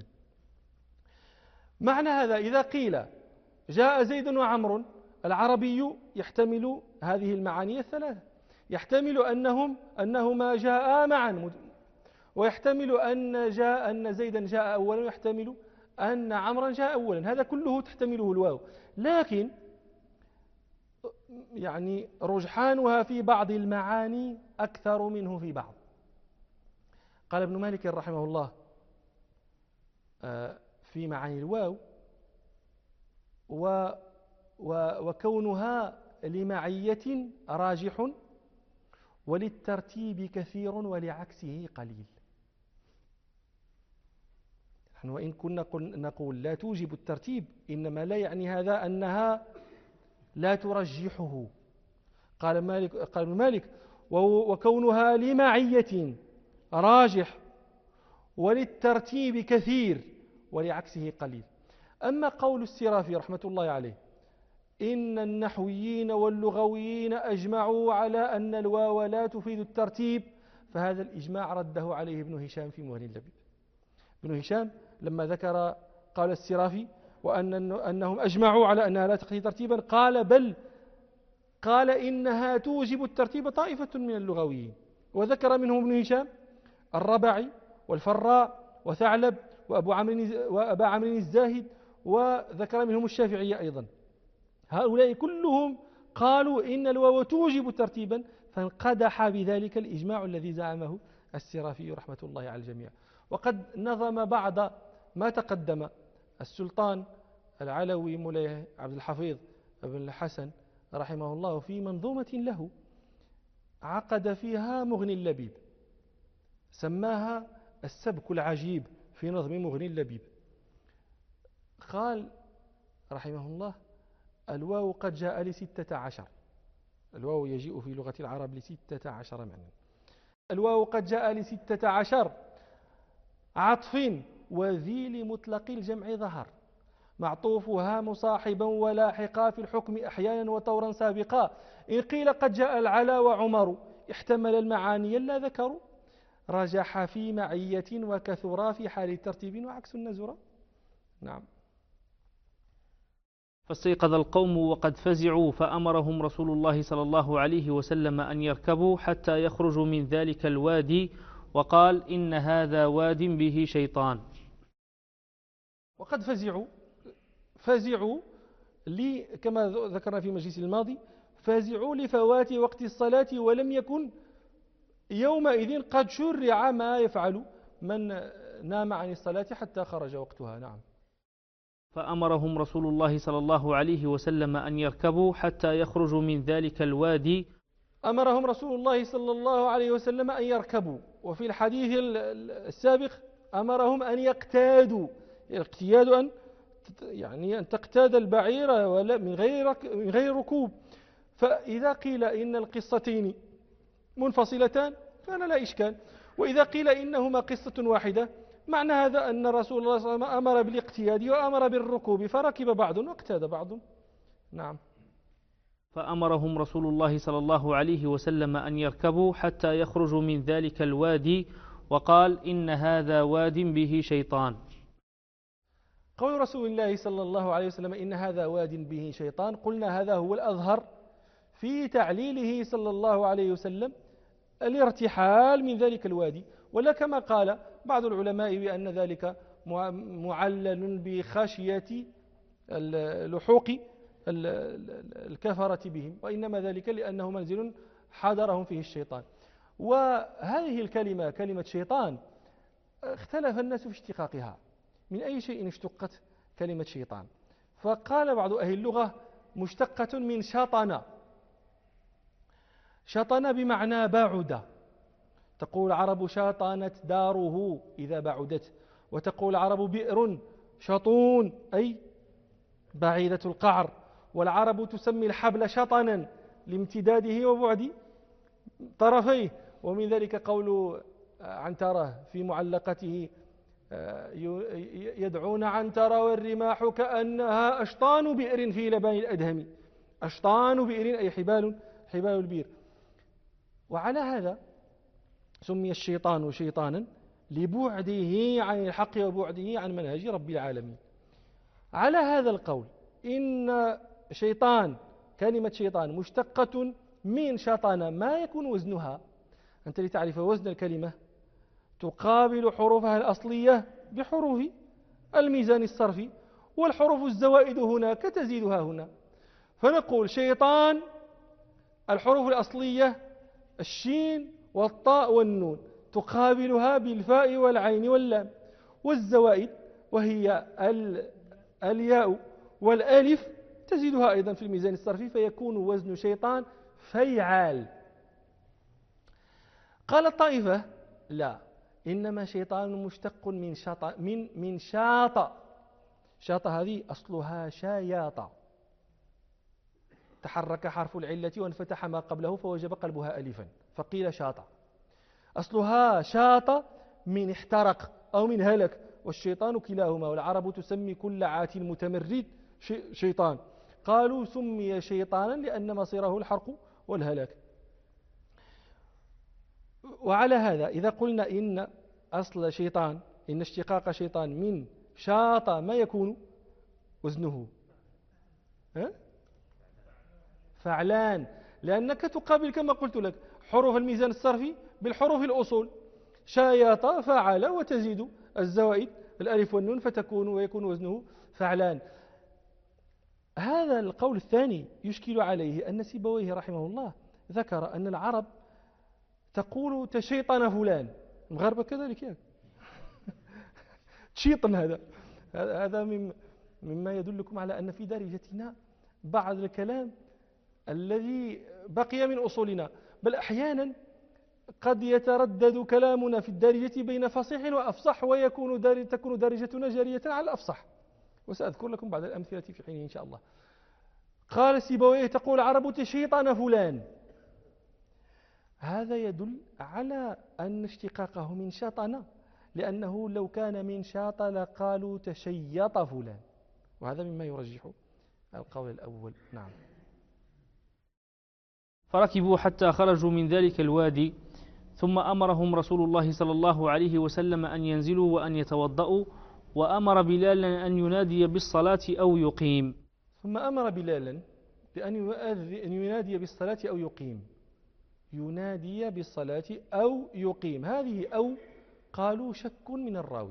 [SPEAKER 1] معنى هذا إذا قيل جاء زيد وعمر، العربي يحتمل هذه المعاني الثلاثة. يحتمل أنهما جاءا معا، ويحتمل أن زيدا جاء أولا، ويحتمل أن عمرا جاء أولا، هذا كله تحتمله الواو، لكن يعني رجحانها في بعض المعاني أكثر منه في بعض. قال ابن مالك رحمه الله في معاني الواو: وكونها لمعية راجح، وللترتيب كثير، ولعكسه قليل. نحن وإن كنا نقول لا توجب الترتيب، إنما لا يعني هذا أنها لا ترجحه. قال ابن مالك: وكونها لمعية راجح، وللترتيب كثير، ولعكسه قليل. أما قول السرافي رحمة الله عليه: إن النحويين واللغويين أجمعوا على أن الواو لا تفيد الترتيب، فهذا الإجماع رده عليه ابن هشام في مهن اللبيب. ابن هشام لما ذكر قال السرافي أنهم أجمعوا على أنها لا تقتضي ترتيبا، قال بل قال إنها توجب الترتيب طائفة من اللغويين، وذكر منهم ابن هشام الربعي والفراء وثعلب وأبا عمرو الزاهد، وذكر منهم الشافعية أيضا. هؤلاء كلهم قالوا إن الواو توجب ترتيبا، فانقدح بذلك الإجماع الذي زعمه السرافي رحمة الله على الجميع. وقد نظم بعض ما تقدم السلطان العلوي مولاي عبد الحفيظ بن الحسن رحمه الله في منظومة له عقد فيها مغني اللبيب، سماها السبك العجيب في نظم مغني اللبيب. قال رحمه الله: الواو قد جاء ل16، الواو يجيء في لغة العرب ل16 معنى. الواو قد جاء ل16 عطف وذي لمطلق الجمع ظهر، معطوفها مصاحبا ولاحقا في الحكم أحيانا وطورا سابقا. إن قيل قد جاء العلا وعمر احتمل المعاني لا ذكروا، رجح في معية وكثرا في حال ترتيب وعكس النزرة. نعم.
[SPEAKER 2] فاستيقظ القوم وقد فزعوا، فأمرهم رسول الله صلى الله عليه وسلم أن يركبوا حتى يخرجوا من ذلك الوادي، وقال: إن هذا واد به شيطان.
[SPEAKER 1] وقد فزعوا كما ذكرنا في المجلس الماضي، فزعوا لفوات وقت الصلاة، ولم يكن يومئذ قد شرع ما يفعل من نام عن الصلاة حتى خرج وقتها. نعم.
[SPEAKER 2] فأمرهم رسول الله صلى الله عليه وسلم أن يركبوا حتى يخرجوا من ذلك الوادي.
[SPEAKER 1] أمرهم رسول الله صلى الله عليه وسلم أن يركبوا، وفي الحديث السابق أمرهم أن يقتادوا. الاقتياد أن تقتاد البعير من غير ركوب. فإذا قيل إن القصتين منفصلتان فأنا لا إشكال، وإذا قيل إنهما قصة واحدة معنى هذا أن رسول الله صلى الله عليه وسلم أمر بالاقتياد وأمر بالركوب، فركب بعض واقتاد بعض. نعم.
[SPEAKER 2] فأمرهم رسول الله صلى الله عليه وسلم أن يركبوا حتى يخرجوا من ذلك الوادي، وقال: إن هذا واد به شيطان.
[SPEAKER 1] قول رسول الله صلى الله عليه وسلم إن هذا واد به شيطان، قلنا هذا هو الأظهر في تعليله صلى الله عليه وسلم الارتحال من ذلك الوادي، ولا كما قال بعض العلماء بأن ذلك معلل بخشية لحوق الكفرة بهم، وإنما ذلك لأنه منزل حضرهم فيه الشيطان. وهذه الكلمة كلمة شيطان اختلف الناس في اشتقاقها، من أي شيء اشتقت كلمة شيطان؟ فقال بعض أهل اللغة مشتقة من شطن. شطن بمعنى بعد، تقول العرب شاطنت داره إذا بعدت، وتقول العرب بئر شطون أي بعيدة القعر، والعرب تسمي الحبل شطنا لامتداده وبعد طرفيه. ومن ذلك قول عنترة في معلقته: يدعون عنترة والرماح كأنها أشطان بئر في لبان الأدهم. أشطان بئر أي حبال البير. وعلى هذا سمي الشيطان شيطانا لبعده عن الحق وبعده عن منهج رب العالمين. على هذا القول إن شيطان كلمة شيطان مشتقة من شطن ما يكون وزنها، أنت لتعرف وزن الكلمة تقابل حروفها الأصلية بحروف الميزان الصرفي، والحروف الزوائد هناك تزيدها هنا، فنقول شيطان الحروف الأصلية الشين والطاء والنون تقابلها بالفاء والعين واللام، والزوائد وهي الياء والألف تزيدها أيضا في الميزان الصرفي، فيكون وزن شيطان فيعال. قال الطائفة لا، إنما شيطان مشتق من شاط. شاط هذه أصلها شاياط، تحرك حرف العلة وانفتح ما قبله فوجب قلبها ألفا فقيل شاط. أصلها شاط من احترق أو من هلك، والشيطان كلاهما، والعرب تسمي كل عات متمرد شيطان، قالوا سمي شيطانا لأن مصيره الحرق والهلاك. وعلى هذا إذا قلنا إن أصل شيطان، إن اشتقاق شيطان من شاط ما يكون وزنه فعلان، لأنك تقابل كما قلت لك حروف الميزان الصرفي بالحروف الأصول، شايط فعل، وتزيد الزوائد الألف والنون فتكون ويكون وزنه فعلان. هذا القول الثاني يشكل عليه أن سيبويه رحمه الله ذكر أن العرب تقول تشيطن فلان، المغاربة كذلك يعني تشيطن. هذا مما يدلكم على أن في دارجتنا بعض الكلام الذي بقي من أصولنا، بل أحيانا قد يتردد كلامنا في الدارجة بين فصيح وأفصح، تكون دارجتنا جارية على الأفصح، وسأذكر لكم بعض الأمثلة في حينه إن شاء الله. قال سيبويه تقول العرب تشيطن فلان، هذا يدل على أن اشتقاقه من شطن، لأنه لو كان من شاط لقالوا تشيط فلان، وهذا مما يرجح القول الأول. نعم.
[SPEAKER 2] فركبوا حتى خرجوا من ذلك الوادي، ثم أمرهم رسول الله صلى الله عليه وسلم أن ينزلوا وأن يتوضأوا، وأمر بلالا أن ينادي بالصلاة أو يقيم.
[SPEAKER 1] ثم أمر بلالا بأن ينادي بالصلاة أو يقيم. ينادي بالصلاة أو يقيم، هذه أو قالوا شك من الراوي،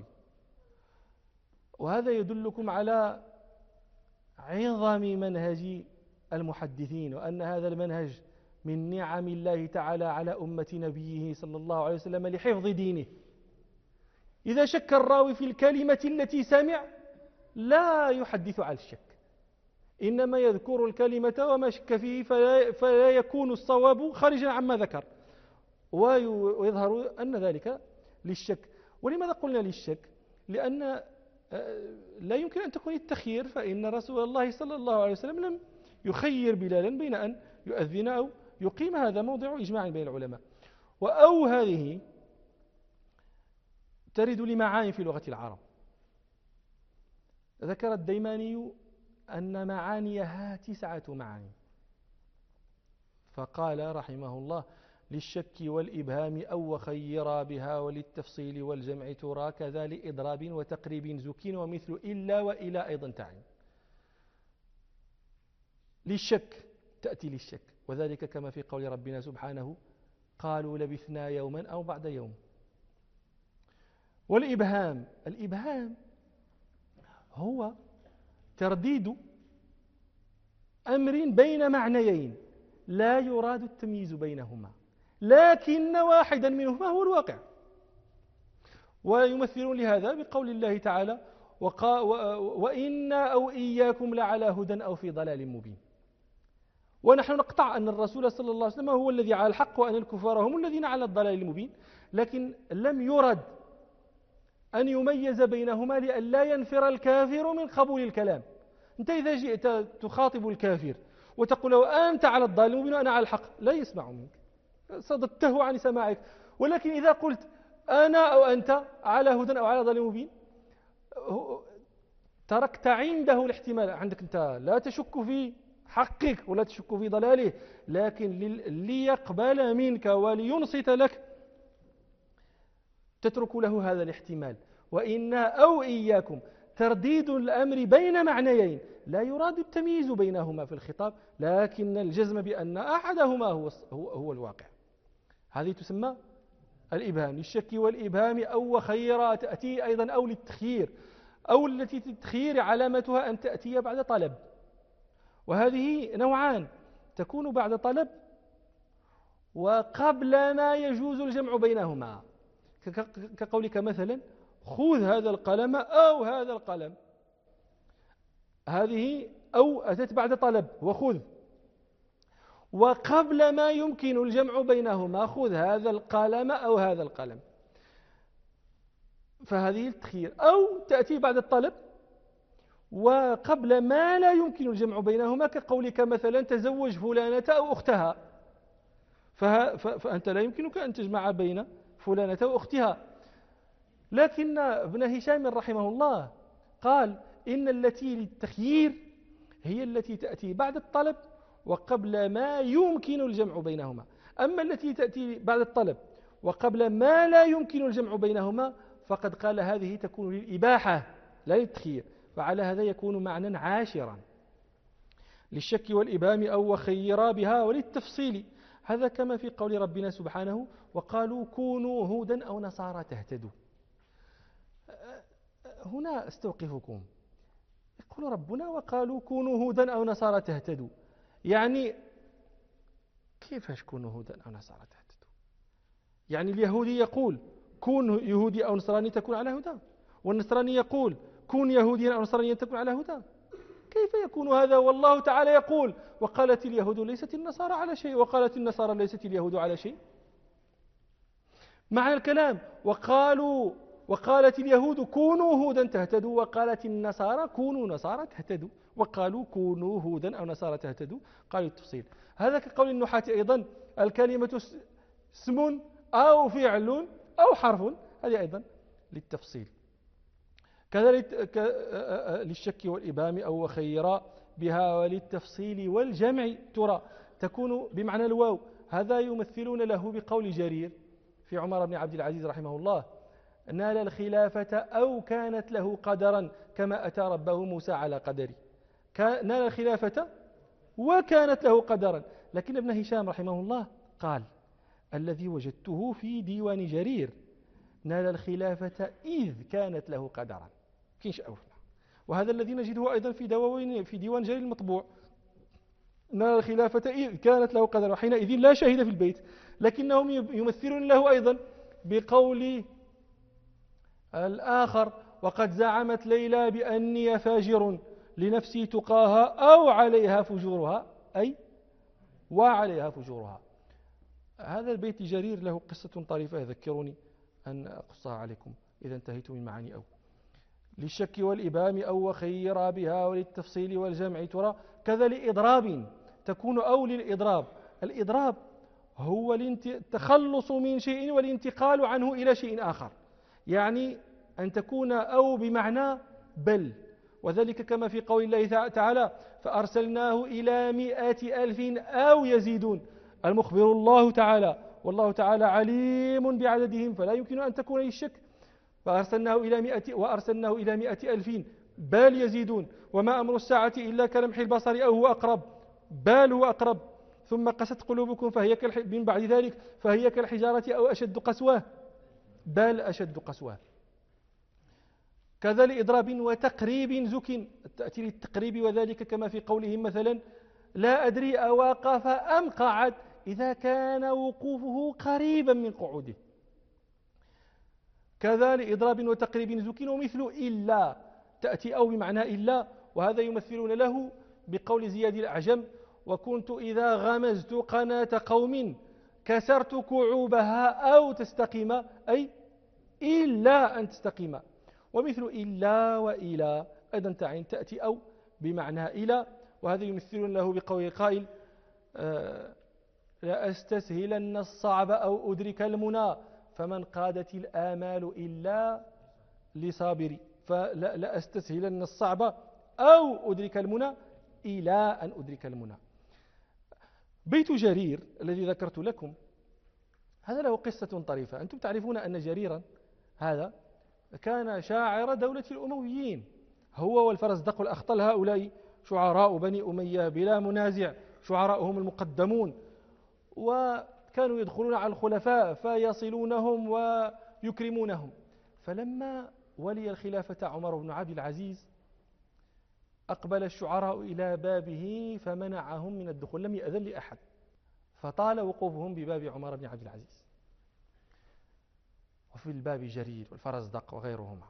[SPEAKER 1] وهذا يدلكم على عظم منهج المحدثين، وأن هذا المنهج من نعم الله تعالى على أمة نبيه صلى الله عليه وسلم لحفظ دينه. إذا شك الراوي في الكلمة التي سمع لا يحدث على الشك، إنما يذكر الكلمة وما شك فيه، فلا يكون الصواب خارجا عما ذكر، ويظهر أن ذلك للشك. ولماذا قلنا للشك؟ لأن لا يمكن أن تكون التخيير، فإن رسول الله صلى الله عليه وسلم لم يخير بلالا بين أن يؤذن أو يقيم، هذا موضع إجماع بين العلماء. وأو هذه ترد لمعاني في لغة العرب. ذكر الديماني أن معانيها 9 معاني، فقال رحمه الله للشك والإبهام أو وخيرا بها، وللتفصيل والجمع ترى، كذا لإضراب وتقريب زكين، ومثل إلا وإلى أيضا تعين. للشك تأتي للشك، وذلك كما في قول ربنا سبحانه قالوا لبثنا يوما أو بعد يوم. والإبهام، الإبهام هو ترديد أمر بين معنيين لا يراد التمييز بينهما، لكن واحدا منهما هو الواقع. ويمثلون لهذا بقول الله تعالى وإنا أو إياكم لعلى هدى أو في ضلال مبين. ونحن نقطع أن الرسول صلى الله عليه وسلم هو الذي على الحق، وأن الكفار هم الذين على الضلال المبين، لكن لم يرد أن يميز بينهما لئلا ينفر الكافر من قبول الكلام. أنت إذا جئت تخاطب الكافر وتقول له أنت على الضلال المبين وأنا على الحق، لا يسمع منك، صددته عن سماعك. ولكن إذا قلت أنا أو أنت على هدى أو على ضلال مبين، تركت عنده الاحتمال. عندك أنت لا تشك في حقك ولا تشك في ضلاله، لكن ليقبل منك ولينصت لك تترك له هذا الاحتمال. وإنا أو إياكم، ترديد الأمر بين معنيين لا يراد التمييز بينهما في الخطاب، لكن الجزم بأن أحدهما هو الواقع. هذه تسمى الإبهام، للشك والإبهام أو وخيرا، تأتي أيضا أو للتخيير، أو التي التخيير علامتها أن تأتي بعد طلب، وهذه نوعان، تكون بعد طلب وقبل ما يجوز الجمع بينهما، كقولك مثلا خذ هذا القلم أو هذا القلم، هذه أو أتت بعد طلب وخذ، وقبل ما يمكن الجمع بينهما خذ هذا القلم أو هذا القلم، فهذه التخيير. أو تأتي بعد الطلب وقبل ما لا يمكن الجمع بينهما، كقولك مثلا تزوج فلانة أو أختها، فأنت لا يمكنك أن تجمع بين فلانة وأختها. لكن ابن هشام رحمه الله قال إن التي للتخيير هي التي تأتي بعد الطلب وقبل ما يمكن الجمع بينهما، أما التي تأتي بعد الطلب وقبل ما لا يمكن الجمع بينهما فقد قال هذه تكون للإباحة لا للتخيير، فعلى هذا يكون معنى عاشرا للشك والإبهام أو وخيرا بها وللتفصيل، هذا كما في قول ربنا سبحانه وقالوا كونوا هودا أو نصارى تهتدوا. هنا استوقفكم، يقول ربنا وقالوا كونوا هودا أو نصارى تهتدوا، يعني كيف كونوا هودا أو نصارى تهتدوا؟ يعني اليهودي يقول كون يهودي أو نصراني تكون على هدى، والنصراني يقول كون يهوديا أو نصرانيا تكون على هدى، كيف يكون هذا والله تعالى يقول وقالت اليهود ليست النصارى على شيء وقالت النصارى ليست اليهود على شيء؟ معنى الكلام وقالت اليهود كونوا هودا تهتدوا وقالت النصارى كونوا نصارى تهتدوا، وقالوا كونوا هودا أو نصارى تهتدوا، قالوا التفصيل. هذا كقول النحاة أيضا الكلمة اسم أو فعل أو حرف، هذه أيضا للتفصيل. كذلك للشك والإبهام أو وخيرا بها وللتفصيل والجمع ترى تكون بمعنى الواو، هذا يمثلون له بقول جرير في عمر بن عبد العزيز رحمه الله نال الخلافة أو كانت له قدرا كما أتى ربه موسى على قدره، نال الخلافة وكانت له قدرا. لكن ابن هشام رحمه الله قال الذي وجدته في ديوان جرير نال الخلافة إذ كانت له قدرا، كينش أوفنا، وهذا الذي نجده أيضا في ديوان جرير المطبوع، نال الخلافة إذ كانت له قدرا، وحينئذ لا شهيد في البيت، لكنهم يمثلون له أيضا بقول الآخر وقد زعمت ليلى بأني فاجر لنفسي تقاها أو عليها فجورها، أي وعليها فجورها. هذا البيت جرير له قصة طريفة يذكرني أن أقصها عليكم إذا انتهيت من معاني أو. للشك والإبهام أو وخيرا بها وللتفصيل والجمع ترى كذا لإضراب، تكون أو للإضراب. الإضراب هو التخلص من شيء والانتقال عنه إلى شيء آخر، يعني أن تكون أو بمعنى بل، وذلك كما في قول الله تعالى فأرسلناه إلى 100,000 أو يزيدون، المخبر الله تعالى والله تعالى عليم بعددهم فلا يمكن أن تكون للشك، وأرسلناه إلى 100,000 بل يزيدون، وما أمر الساعة إلا كلمح البصر أو هو أقرب، بل هو أقرب، ثم قست قلوبكم فهي من بعد ذلك فهي كالحجارة أو أشد قسوة، بل أشد قسوة. كذا لإضراب وتقريب زك، تأتي للتقريب، وذلك كما في قولهم مثلا لا أدري أواقف أم قعد إذا كان وقوفه قريبا من قعوده. كذا لإضراب وتقريب زك، ومثل إلا تأتي أو بمعنى إلا، وهذا يمثلون له بقول زياد الأعجم وكنت إذا غمزت قناة قوم كسرت كعوبها أو تستقيم، أي إلا أن تستقيم. ومثل إلا وإلى أيضا تأتي أو بمعنى إلى، وهذا يمثلون له بقول القائل لا أستسهلن الصعب أو أدرك المنى فمن قادت الآمال إلا لصابري، فلا أستسهلن الصعب أو أدرك المنى إلى أن أدرك المنى. بيت جرير الذي ذكرت لكم هذا له قصة طريفة. أنتم تعرفون أن جريرا هذا كان شاعر دولة الأمويين، هو والفرزدق والأخطل هؤلاء شعراء بني أمية بلا منازع، شعراءهم المقدمون، وكانوا يدخلون على الخلفاء فيصلونهم ويكرمونهم. فلما ولي الخلافة عمر بن عبد العزيز أقبل الشعراء إلى بابه فمنعهم من الدخول، لم يأذن لأحد، فطال وقوفهم بباب عمر بن عبد العزيز. وفي الباب جرير والفرزدق وغيرهما.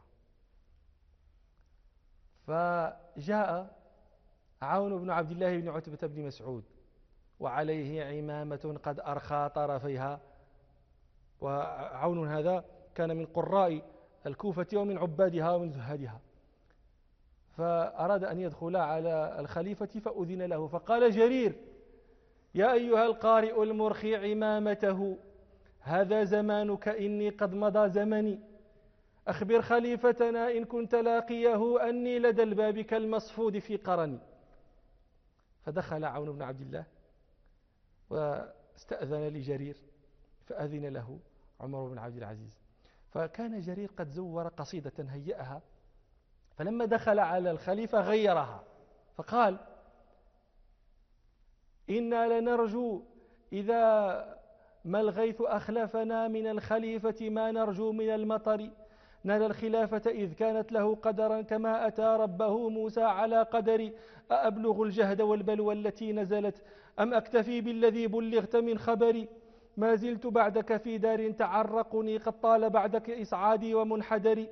[SPEAKER 1] فجاء عون بن عبد الله بن عتبة بن مسعود وعليه عمامة قد أرخى طرفيها، وعون هذا كان من قراء الكوفة ومن عبادها ومن زهادها، فأراد أن يدخل على الخليفة فأذن له، فقال جرير: يا أيها القارئ المرخي عمامته، هذا زمانك إني قد مضى زمني، أخبر خليفتنا إن كنت لاقيه أني لدى الباب كالمصفود في قرني. فدخل عون بن عبد الله واستأذن لجرير فأذن له عمر بن عبد العزيز. فكان جرير قد زور قصيدة هيئها، فلما دخل على الخليفة غيرها فقال: إنا لنرجو إذا ما الغيث أخلفنا من الخليفة ما نرجو من المطر، نال الخلافة إذ كانت له قدرا كما أتى ربه موسى على قدر، أأبلغ الجهد والبلوى التي نزلت أم أكتفي بالذي بلغت من خبري، ما زلت بعدك في دار تعرقني قد طال بعدك إسعادي ومنحدري،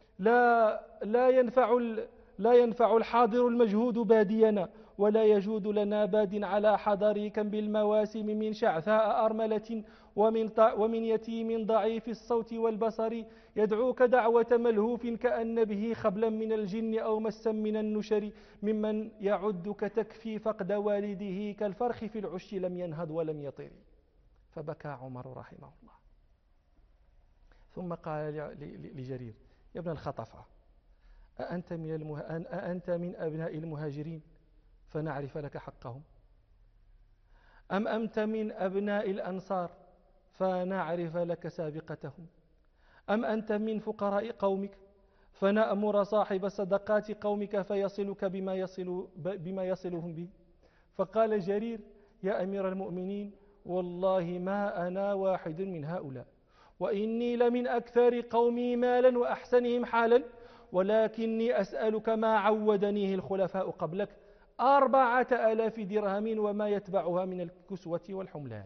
[SPEAKER 1] لا ينفع الحاضر المجهود بادينا ولا يجود لنا باد على حضري، كم بالمواسم من شعثاء أرملة ومن يتيم ضعيف الصوت والبصر، يدعوك دعوة ملهوف كأن به خبلا من الجن أو مسا من النشر، ممن يعدك تكفي فقد والده كالفرخ في العش لم ينهض ولم يطر. فبكى عمر رحمه الله، ثم قال لجرير: يا ابن الخطفة، أأنت من أبناء المهاجرين فنعرف لك حقهم، أم أنت من أبناء الأنصار فنعرف لك سابقتهم، أم أنت من فقراء قومك فنأمر صاحب صدقات قومك فيصلك بما يصلهم به. فقال جرير: يا أمير المؤمنين، والله ما أنا واحد من هؤلاء، وإني لمن أكثر قومي مالا وأحسنهم حالا، ولكني أسألك ما عودنيه الخلفاء قبلك 4000 درهم وما يتبعها من الكسوة والحملان.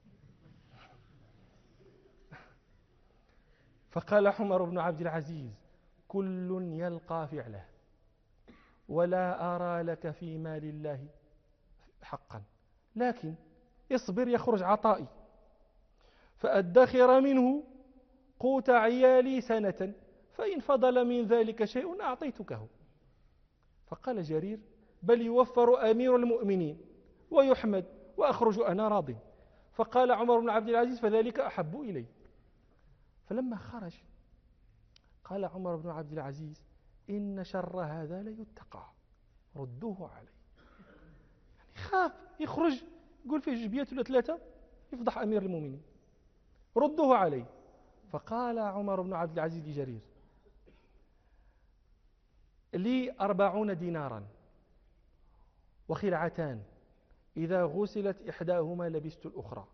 [SPEAKER 1] فقال عمر بن عبد العزيز: كل يلقى فعله، ولا أرى لك في مال الله حقا، لكن اصبر يخرج عطائي فأدخر منه قوت عيالي سنة، فإن فضل من ذلك شيء أعطيتكه. فقال جرير: بل يوفر أمير المؤمنين ويحمد وأخرج أنا راض. فقال عمر بن عبد العزيز: فذلك أحب إلي. فلما خرج قال عمر بن عبد العزيز: إن شر هذا ليتقى، ردوه علي. يعني خاف يخرج يقول فيه جبيات ولا ثلاثة يفضح أمير المؤمنين، ردوه علي. فقال عمر بن عبد العزيز لجرير: لي 40 دينارا وخلعتان، إذا غسلت إحداهما لبست الأخرى،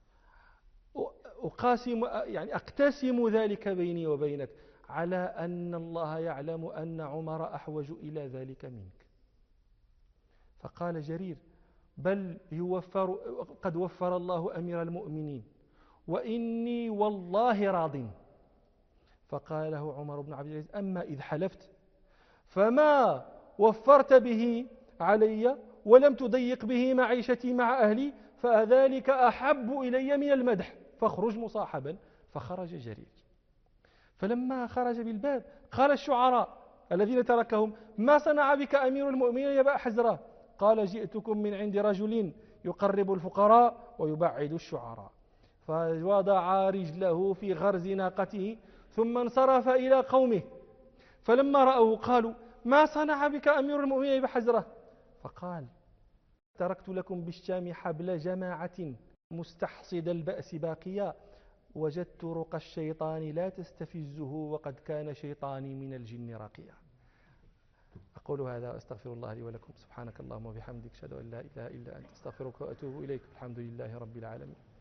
[SPEAKER 1] أقتسم ذلك بيني وبينك على أن الله يعلم أن عمر أحوج إلى ذلك منك. فقال جرير: بل قد وفر الله أمير المؤمنين وإني والله راض. فقال له عمر بن عبد العزيز: أما إذ حلفت فما وفرت به علي ولم تضيق به معيشتي مع أهلي فذلك أحب إلي من المدح، فاخرج مصاحبا. فخرج جرير. فلما خرج بالباب قال الشعراء الذين تركهم: ما صنع بك أمير المؤمنين يا أبا حزرة؟ قال: جئتكم من عند رجل يقرب الفقراء ويبعد الشعراء. فوضع رجله في غرز ناقته ثم انصرف إلى قومه، فلما رأوه قالوا: ما صنع بك أمير المؤمنين يا أبا حزرة؟ فقال: تركت لكم بالشام حبل جماعة مستحصد البأس باقيا، وجدت رقى الشيطان لا تستفزه وقد كان شيطاني من الجن راقيا. أقول هذا وأستغفر الله لي ولكم. سبحانك اللهم وبحمدك أشهد أن لا إله إلا أنت أستغفرك وأتوب إليك. الحمد لله رب العالمين.